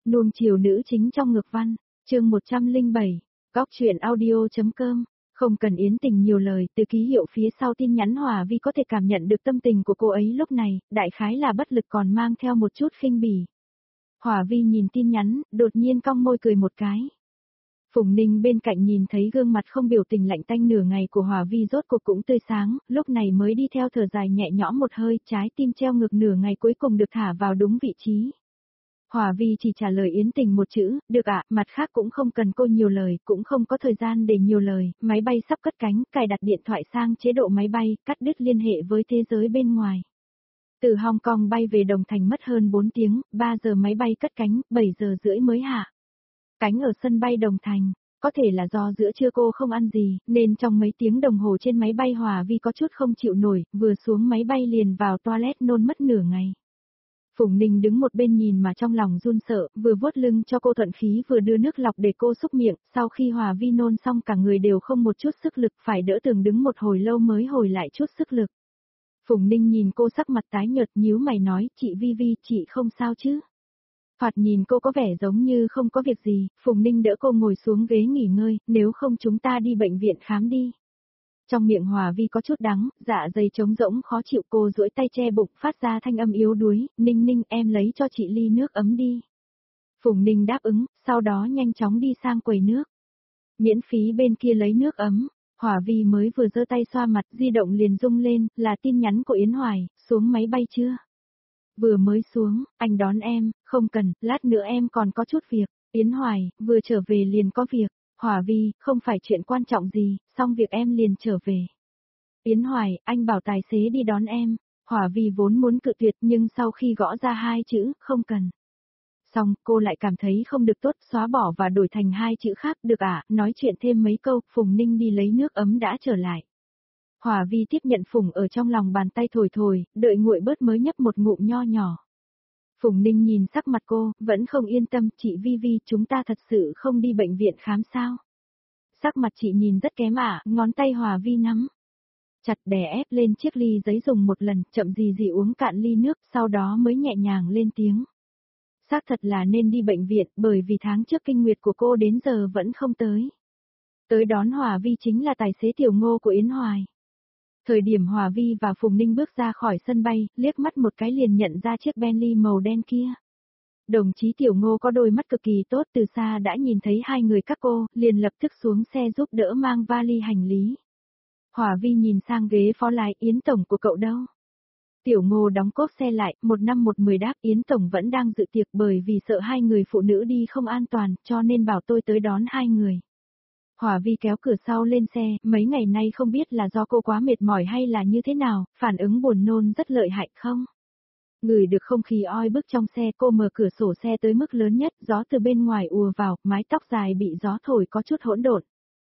Nuông chiều nữ chính trong ngược văn, chương 107, góc truyện audio.com. Không cần Yến Tình nhiều lời, từ ký hiệu phía sau tin nhắn Hòa Vi có thể cảm nhận được tâm tình của cô ấy lúc này, đại khái là bất lực còn mang theo một chút khinh bỉ. Hòa Vi nhìn tin nhắn, đột nhiên cong môi cười một cái. Phùng Ninh bên cạnh nhìn thấy gương mặt không biểu tình lạnh tanh nửa ngày của Hòa Vi rốt cuộc cũng tươi sáng, lúc này mới đi theo thở dài nhẹ nhõm một hơi, trái tim treo ngược nửa ngày cuối cùng được thả vào đúng vị trí. Hòa Vi chỉ trả lời Yến Tình một chữ, được ạ, mặt khác cũng không cần cô nhiều lời, cũng không có thời gian để nhiều lời, máy bay sắp cất cánh, cài đặt điện thoại sang chế độ máy bay, cắt đứt liên hệ với thế giới bên ngoài. Từ Hong Kong bay về Đồng Thành mất hơn 4 tiếng, 3 giờ máy bay cất cánh, 7 giờ rưỡi mới hạ cánh ở sân bay Đồng Thành. Có thể là do giữa trưa cô không ăn gì, nên trong mấy tiếng đồng hồ trên máy bay Hòa Vi có chút không chịu nổi, vừa xuống máy bay liền vào toilet nôn mất nửa ngày. Phùng Ninh đứng một bên nhìn mà trong lòng run sợ, vừa vuốt lưng cho cô thuận khí vừa đưa nước lọc để cô xúc miệng, sau khi Hòa Vi nôn xong cả người đều không một chút sức lực, phải đỡ tường đứng một hồi lâu mới hồi lại chút sức lực. Phùng Ninh nhìn cô sắc mặt tái nhợt nhíu mày nói, chị Vi Vi, chị không sao chứ? Thoạt nhìn cô có vẻ giống như không có việc gì, Phùng Ninh đỡ cô ngồi xuống ghế nghỉ ngơi, nếu không chúng ta đi bệnh viện khám đi. Trong miệng Hòa Vi có chút đắng, dạ dày trống rỗng khó chịu, cô duỗi tay che bụng phát ra thanh âm yếu đuối, Ninh Ninh em lấy cho chị ly nước ấm đi. Phùng Ninh đáp ứng, sau đó nhanh chóng đi sang quầy nước. Miễn phí bên kia lấy nước ấm, Hòa Vi mới vừa giơ tay xoa mặt, di động liền rung lên, là tin nhắn của Yến Hoài, xuống máy bay chưa? Vừa mới xuống, anh đón em, không cần, lát nữa em còn có chút việc. Yến Hoài, vừa trở về liền có việc. Hòa Vi, không phải chuyện quan trọng gì, xong việc em liền trở về. Yến Hoài, anh bảo tài xế đi đón em. Hòa Vi vốn muốn cự tuyệt nhưng sau khi gõ ra hai chữ, không cần. Xong, cô lại cảm thấy không được tốt, xóa bỏ và đổi thành hai chữ khác, được ạ, nói chuyện thêm mấy câu, Phùng Ninh đi lấy nước ấm đã trở lại. Hòa Vi tiếp nhận Phùng ở trong lòng bàn tay thổi thổi, đợi nguội bớt mới nhấp một ngụm nho nhỏ. Phùng Ninh nhìn sắc mặt cô, vẫn không yên tâm, chị Vi Vi, chúng ta thật sự không đi bệnh viện khám sao? Sắc mặt chị nhìn rất kém ạ, ngón tay Hòa Vi nắm chặt đè ép lên chiếc ly giấy dùng một lần, chậm gì gì uống cạn ly nước, sau đó mới nhẹ nhàng lên tiếng. Xác thật là nên đi bệnh viện, bởi vì tháng trước kinh nguyệt của cô đến giờ vẫn không tới. Tới đón Hòa Vi chính là tài xế Tiểu Ngô của Yến Hoài. Thời điểm Hòa Vi và Phùng Ninh bước ra khỏi sân bay, liếc mắt một cái liền nhận ra chiếc Bentley màu đen kia. Đồng chí Tiểu Ngô có đôi mắt cực kỳ tốt, từ xa đã nhìn thấy hai người các cô, liền lập tức xuống xe giúp đỡ mang vali hành lý. Hòa Vi nhìn sang ghế phó lái, Yến Tổng của cậu đâu? Tiểu Ngô đóng cốp xe lại, 1/110 đáp, Yến Tổng vẫn đang dự tiệc bởi vì sợ hai người phụ nữ đi không an toàn, cho nên bảo tôi tới đón hai người. Hòa Vi kéo cửa sau lên xe, mấy ngày nay không biết là do cô quá mệt mỏi hay là như thế nào, phản ứng buồn nôn rất lợi hại không? Ngửi được không khí oi bức trong xe, cô mở cửa sổ xe tới mức lớn nhất, gió từ bên ngoài ùa vào, mái tóc dài bị gió thổi có chút hỗn độn.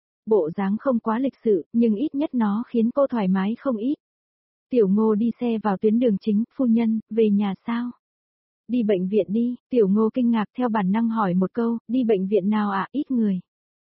Bộ dáng không quá lịch sự, nhưng ít nhất nó khiến cô thoải mái không ít. Tiểu Ngô đi xe vào tuyến đường chính, phu nhân, về nhà sao? Đi bệnh viện đi, Tiểu Ngô kinh ngạc theo bản năng hỏi một câu, đi bệnh viện nào ạ, ít người.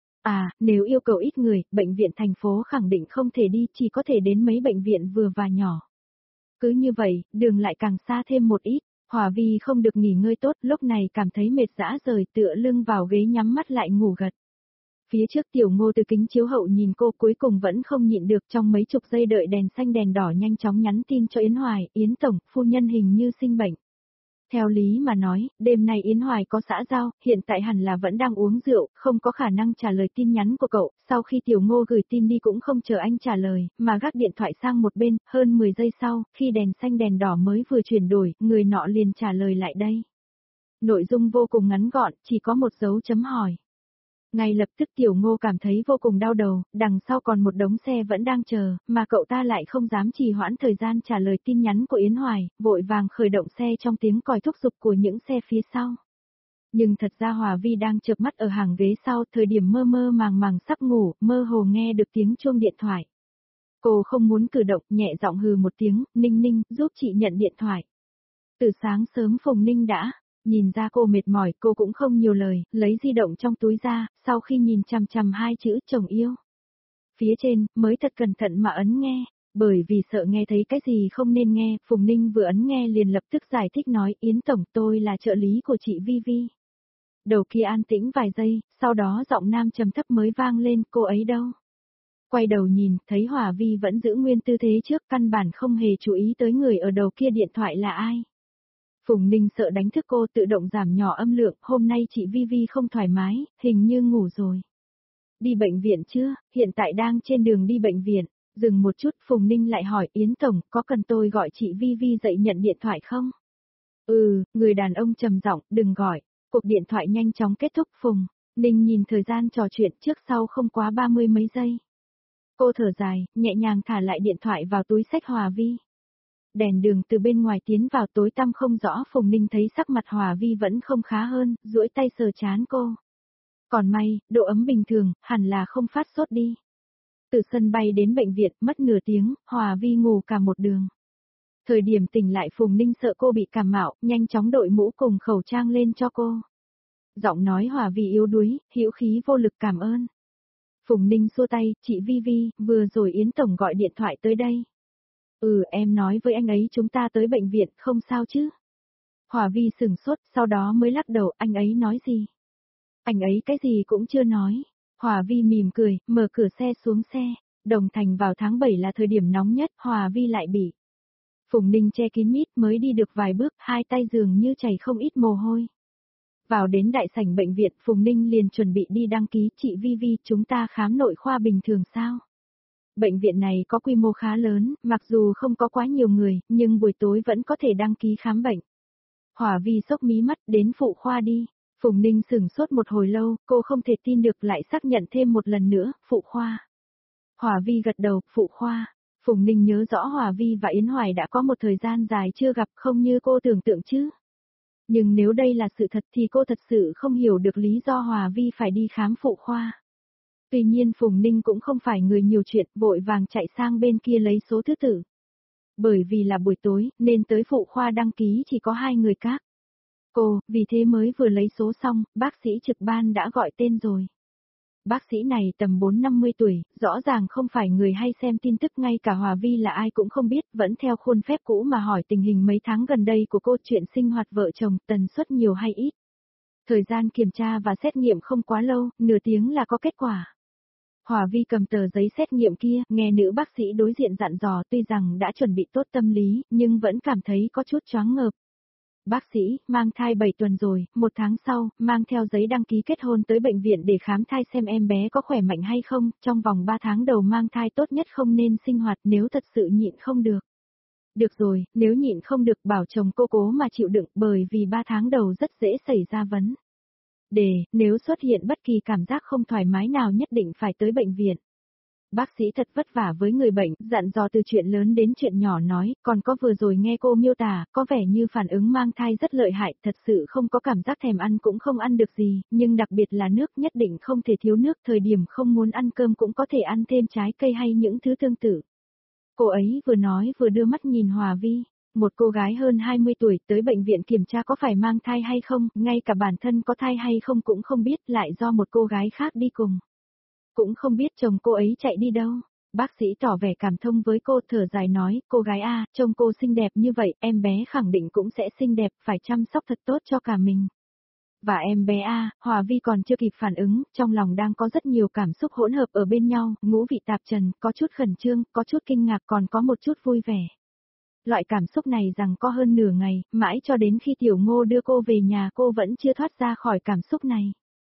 À, nếu yêu cầu ít người, bệnh viện thành phố khẳng định không thể đi, chỉ có thể đến mấy bệnh viện vừa và nhỏ. Cứ như vậy, đường lại càng xa thêm một ít, Hòa Vi không được nghỉ ngơi tốt, lúc này cảm thấy mệt rã rời, tựa lưng vào ghế nhắm mắt lại ngủ gật. Phía trước Tiểu Ngô từ kính chiếu hậu nhìn cô, cuối cùng vẫn không nhịn được, trong mấy chục giây đợi đèn xanh đèn đỏ nhanh chóng nhắn tin cho Yến Hoài, Yến Tổng, phu nhân hình như sinh bệnh. Theo lý mà nói, đêm nay Yến Hoài có xã giao, hiện tại hẳn là vẫn đang uống rượu, không có khả năng trả lời tin nhắn của cậu, sau khi Tiểu Ngô gửi tin đi cũng không chờ anh trả lời, mà gác điện thoại sang một bên, hơn 10 giây sau, khi đèn xanh đèn đỏ mới vừa chuyển đổi, người nọ liền trả lời lại đây. Nội dung vô cùng ngắn gọn, chỉ có một dấu chấm hỏi. Ngay lập tức Tiểu Ngô cảm thấy vô cùng đau đầu, đằng sau còn một đống xe vẫn đang chờ, mà cậu ta lại không dám trì hoãn thời gian trả lời tin nhắn của Yến Hoài, vội vàng khởi động xe trong tiếng còi thúc giục của những xe phía sau. Nhưng thật ra Hòa Vi đang chợp mắt ở hàng ghế sau, thời điểm mơ mơ màng màng sắp ngủ, mơ hồ nghe được tiếng chuông điện thoại. Cô không muốn cử động, nhẹ giọng hừ một tiếng, Ninh Ninh, giúp chị nhận điện thoại. Từ sáng sớm Phùng Ninh đã nhìn ra cô mệt mỏi, cô cũng không nhiều lời, lấy di động trong túi ra, sau khi nhìn chằm chằm hai chữ chồng yêu. Phía trên, mới thật cẩn thận mà ấn nghe, bởi vì sợ nghe thấy cái gì không nên nghe, Phùng Ninh vừa ấn nghe liền lập tức giải thích nói, Yến Tổng, tôi là trợ lý của chị Vi Vi. Đầu kia an tĩnh vài giây, sau đó giọng nam trầm thấp mới vang lên, cô ấy đâu? Quay đầu nhìn, thấy Hòa Vi vẫn giữ nguyên tư thế trước, căn bản không hề chú ý tới người ở đầu kia điện thoại là ai. Phùng Ninh sợ đánh thức cô, tự động giảm nhỏ âm lượng, hôm nay chị Vi Vi không thoải mái, hình như ngủ rồi. Đi bệnh viện chưa? Hiện tại đang trên đường đi bệnh viện. Dừng một chút, Phùng Ninh lại hỏi Yến Tổng, có cần tôi gọi chị Vi Vi dậy nhận điện thoại không? Người đàn ông trầm giọng, đừng gọi. Cuộc điện thoại nhanh chóng kết thúc. Phùng Ninh nhìn thời gian trò chuyện trước sau không quá 30 mấy giây. Cô thở dài, nhẹ nhàng thả lại điện thoại vào túi xách Hòa Vi. Đèn đường từ bên ngoài tiến vào tối tăm không rõ, Phùng Ninh thấy sắc mặt Hòa Vi vẫn không khá hơn, duỗi tay sờ trán cô. Còn may, độ ấm bình thường, hẳn là không phát sốt đi. Từ sân bay đến bệnh viện, mất nửa tiếng, Hòa Vi ngủ cả một đường. Thời điểm tỉnh lại Phùng Ninh sợ cô bị cảm mạo, nhanh chóng đội mũ cùng khẩu trang lên cho cô. Giọng nói Hòa Vi yếu đuối, hữu khí vô lực cảm ơn. Phùng Ninh xua tay, chị Vi Vi, vừa rồi Yến Tổng gọi điện thoại tới đây. Em nói với anh ấy chúng ta tới bệnh viện, không sao chứ? Hòa Vi sửng sốt, sau đó mới lắc đầu, anh ấy nói gì? Anh ấy cái gì cũng chưa nói. Hòa Vi mỉm cười, mở cửa xe xuống xe. Đồng Thành vào tháng 7 là thời điểm nóng nhất, Hòa Vi lại bị. Phùng Ninh che kín mít mới đi được vài bước, hai tay dường như chảy không ít mồ hôi. Vào đến đại sảnh bệnh viện, Phùng Ninh liền chuẩn bị đi đăng ký, chị Vi Vi, chúng ta khám nội khoa bình thường sao? Bệnh viện này có quy mô khá lớn, mặc dù không có quá nhiều người, nhưng buổi tối vẫn có thể đăng ký khám bệnh. Hòa Vi sốc mí mắt, đến phụ khoa đi. Phùng Ninh sửng sốt một hồi lâu, cô không thể tin được lại xác nhận thêm một lần nữa, phụ khoa. Hòa Vi gật đầu, phụ khoa. Phùng Ninh nhớ rõ Hòa Vi và Yến Hoài đã có một thời gian dài chưa gặp, không như cô tưởng tượng chứ. Nhưng nếu đây là sự thật thì cô thật sự không hiểu được lý do Hòa Vi phải đi khám phụ khoa. Tuy nhiên Phùng Ninh cũng không phải người nhiều chuyện, vội vàng chạy sang bên kia lấy số thứ tự. Bởi vì là buổi tối, nên tới phụ khoa đăng ký chỉ có 2 người khác. Cô, vì thế mới vừa lấy số xong, bác sĩ trực ban đã gọi tên rồi. Bác sĩ này tầm 4-50 tuổi, rõ ràng không phải người hay xem tin tức, ngay cả Hòa Vi là ai cũng không biết, vẫn theo khuôn phép cũ mà hỏi tình hình mấy tháng gần đây của cô, chuyện sinh hoạt vợ chồng, tần suất nhiều hay ít. Thời gian kiểm tra và xét nghiệm không quá lâu, nửa tiếng là có kết quả. Hòa Vi cầm tờ giấy xét nghiệm kia, nghe nữ bác sĩ đối diện dặn dò, tuy rằng đã chuẩn bị tốt tâm lý, nhưng vẫn cảm thấy có chút choáng ngợp. Bác sĩ, mang thai 7 tuần rồi, 1 tháng sau, mang theo giấy đăng ký kết hôn tới bệnh viện để khám thai xem em bé có khỏe mạnh hay không, trong vòng 3 tháng đầu mang thai tốt nhất không nên sinh hoạt nếu thật sự nhịn không được. Được rồi, nếu nhịn không được bảo chồng cô cố mà chịu đựng, bởi vì 3 tháng đầu rất dễ xảy ra vấn đề, nếu xuất hiện bất kỳ cảm giác không thoải mái nào nhất định phải tới bệnh viện. Bác sĩ thật vất vả với người bệnh, dặn dò từ chuyện lớn đến chuyện nhỏ nói, còn có vừa rồi nghe cô miêu tả, có vẻ như phản ứng mang thai rất lợi hại, thật sự không có cảm giác thèm ăn cũng không ăn được gì, nhưng đặc biệt là nước nhất định không thể thiếu nước, thời điểm không muốn ăn cơm cũng có thể ăn thêm trái cây hay những thứ tương tự. Cô ấy vừa nói vừa đưa mắt nhìn Hòa Vi, một cô gái hơn 20 tuổi tới bệnh viện kiểm tra có phải mang thai hay không, ngay cả bản thân có thai hay không cũng không biết, lại do một cô gái khác đi cùng. Cũng không biết chồng cô ấy chạy đi đâu. Bác sĩ tỏ vẻ cảm thông với cô, thở dài nói, cô gái a, trông cô xinh đẹp như vậy, em bé khẳng định cũng sẽ xinh đẹp, phải chăm sóc thật tốt cho cả mình. Và em bé a, Hòa Vi còn chưa kịp phản ứng, trong lòng đang có rất nhiều cảm xúc hỗn hợp ở bên nhau, ngũ vị tạp trần, có chút khẩn trương, có chút kinh ngạc, còn có một chút vui vẻ. Loại cảm xúc này rằng có hơn nửa ngày, mãi cho đến khi Tiểu Ngô đưa cô về nhà cô vẫn chưa thoát ra khỏi cảm xúc này.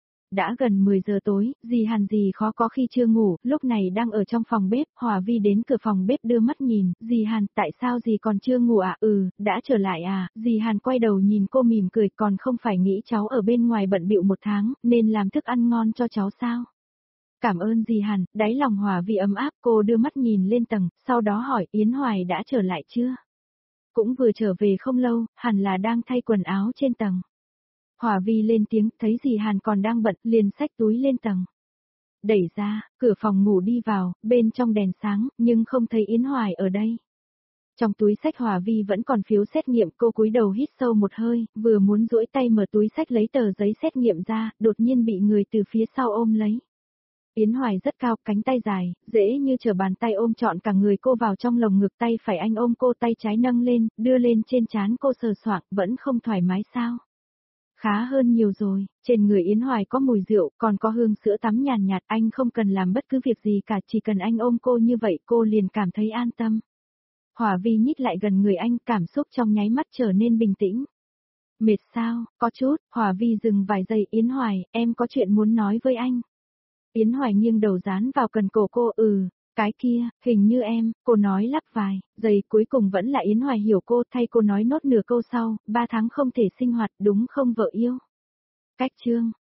Đã gần 10 giờ tối, dì Hàn dì khó có khi chưa ngủ, lúc này đang ở trong phòng bếp, Hòa Vi đến cửa phòng bếp đưa mắt nhìn, dì Hàn, tại sao dì còn chưa ngủ à? Đã trở lại à? Dì Hàn quay đầu nhìn cô mỉm cười, còn không phải nghĩ cháu ở bên ngoài bận bịu 1 tháng, nên làm thức ăn ngon cho cháu sao? Cảm ơn dì Hàn, đáy lòng Hòa Vi ấm áp, cô đưa mắt nhìn lên tầng, sau đó hỏi Yến Hoài đã trở lại chưa? Cũng vừa trở về không lâu, hẳn là đang thay quần áo trên tầng. Hòa Vi lên tiếng, thấy dì Hàn còn đang bận, liền xách túi lên tầng. Đẩy ra, cửa phòng ngủ đi vào, bên trong đèn sáng, nhưng không thấy Yến Hoài ở đây. Trong túi xách Hòa Vi vẫn còn phiếu xét nghiệm, cô cúi đầu hít sâu một hơi, vừa muốn duỗi tay mở túi xách lấy tờ giấy xét nghiệm ra, đột nhiên bị người từ phía sau ôm lấy. Yến Hoài rất cao, cánh tay dài, dễ như trở bàn tay ôm trọn cả người cô vào trong lồng ngực, tay phải anh ôm cô, tay trái nâng lên, đưa lên trên trán cô sờ soạng, vẫn không thoải mái sao? Khá hơn nhiều rồi, trên người Yến Hoài có mùi rượu, còn có hương sữa tắm nhàn nhạt, anh không cần làm bất cứ việc gì cả, chỉ cần anh ôm cô như vậy cô liền cảm thấy an tâm. Hòa Vi nhích lại gần người anh, cảm xúc trong nháy mắt trở nên bình tĩnh. Mệt sao, có chút, Hòa Vi dừng vài giây, Yến Hoài, em có chuyện muốn nói với anh. Yến Hoài nghiêng đầu dán vào cần cổ cô, cái kia, hình như em, cô nói lắp vài giây cuối cùng vẫn là Yến Hoài hiểu cô, thay cô nói nốt nửa câu sau, 3 tháng không thể sinh hoạt đúng không vợ yêu. Cách chương.